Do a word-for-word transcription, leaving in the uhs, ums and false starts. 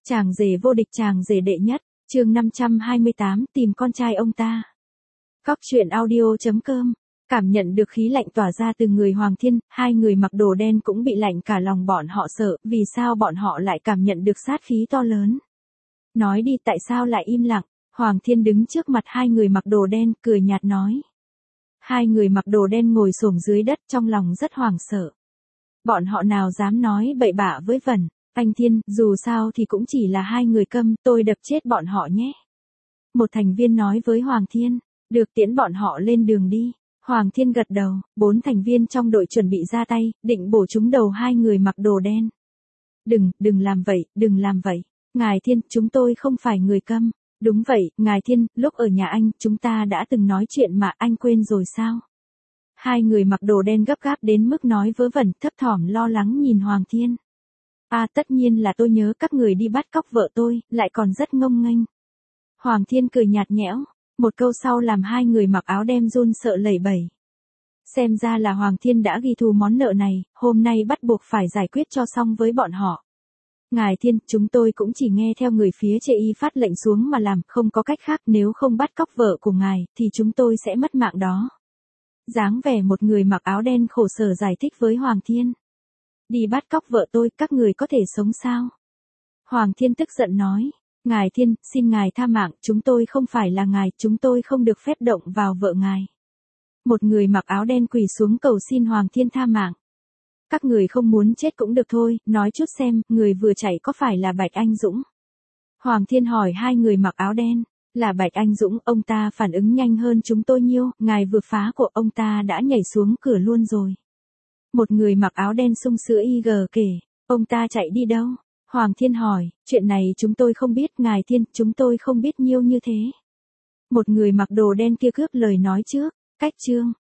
Chàng rể vô địch, chàng rể đệ nhất, chương năm trăm hai mươi tám, tìm con trai ông ta. Cóc truyện audio chấm com. Cảm nhận được khí lạnh tỏa ra từ người Hoàng Thiên, hai người mặc đồ đen cũng bị lạnh cả lòng, bọn họ sợ, vì sao bọn họ lại cảm nhận được sát khí to lớn. Nói đi, tại sao lại im lặng? Hoàng Thiên đứng trước mặt hai người mặc đồ đen, cười nhạt nói. Hai người mặc đồ đen ngồi xổm dưới đất, trong lòng rất hoảng sợ. Bọn họ nào dám nói bậy bạ với Vân. Anh Thiên, dù sao thì cũng chỉ là hai người câm, tôi đập chết bọn họ nhé. Một thành viên nói với Hoàng Thiên, được, tiễn bọn họ lên đường đi. Hoàng Thiên gật đầu, bốn thành viên trong đội chuẩn bị ra tay, định bổ trúng đầu hai người mặc đồ đen. Đừng, đừng làm vậy, đừng làm vậy. Ngài Thiên, chúng tôi không phải người câm. Đúng vậy, Ngài Thiên, lúc ở nhà anh, chúng ta đã từng nói chuyện mà, anh quên rồi sao? Hai người mặc đồ đen gấp gáp đến mức nói vớ vẩn, thấp thỏm lo lắng nhìn Hoàng Thiên. À, tất nhiên là tôi nhớ các người đi bắt cóc vợ tôi, lại còn rất ngông nghênh. Hoàng Thiên cười nhạt nhẽo, một câu sau làm hai người mặc áo đen run sợ lẩy bẩy. Xem ra là Hoàng Thiên đã ghi thù món nợ này, hôm nay bắt buộc phải giải quyết cho xong với bọn họ. Ngài Thiên, chúng tôi cũng chỉ nghe theo người phía Chê Y phát lệnh xuống mà làm, không có cách khác, nếu không bắt cóc vợ của ngài, thì chúng tôi sẽ mất mạng đó. Dáng vẻ một người mặc áo đen khổ sở giải thích với Hoàng Thiên. Đi bắt cóc vợ tôi, các người có thể sống sao? Hoàng Thiên tức giận nói. Ngài Thiên, xin ngài tha mạng, chúng tôi không phải là ngài, chúng tôi không được phép động vào vợ ngài. Một người mặc áo đen quỳ xuống cầu xin Hoàng Thiên tha mạng. Các người không muốn chết cũng được thôi, nói chút xem, người vừa chạy có phải là Bạch Anh Dũng? Hoàng Thiên hỏi hai người mặc áo đen. Là Bạch Anh Dũng, ông ta phản ứng nhanh hơn chúng tôi nhiêu, ngài vừa phá của ông ta đã nhảy xuống cửa luôn rồi. Một người mặc áo đen sung sữa y gờ kể, ông ta chạy đi đâu? Hoàng Thiên hỏi, chuyện này chúng tôi không biết, Ngài Thiên, chúng tôi không biết nhiêu như thế. Một người mặc đồ đen kia cướp lời nói trước, cách chương.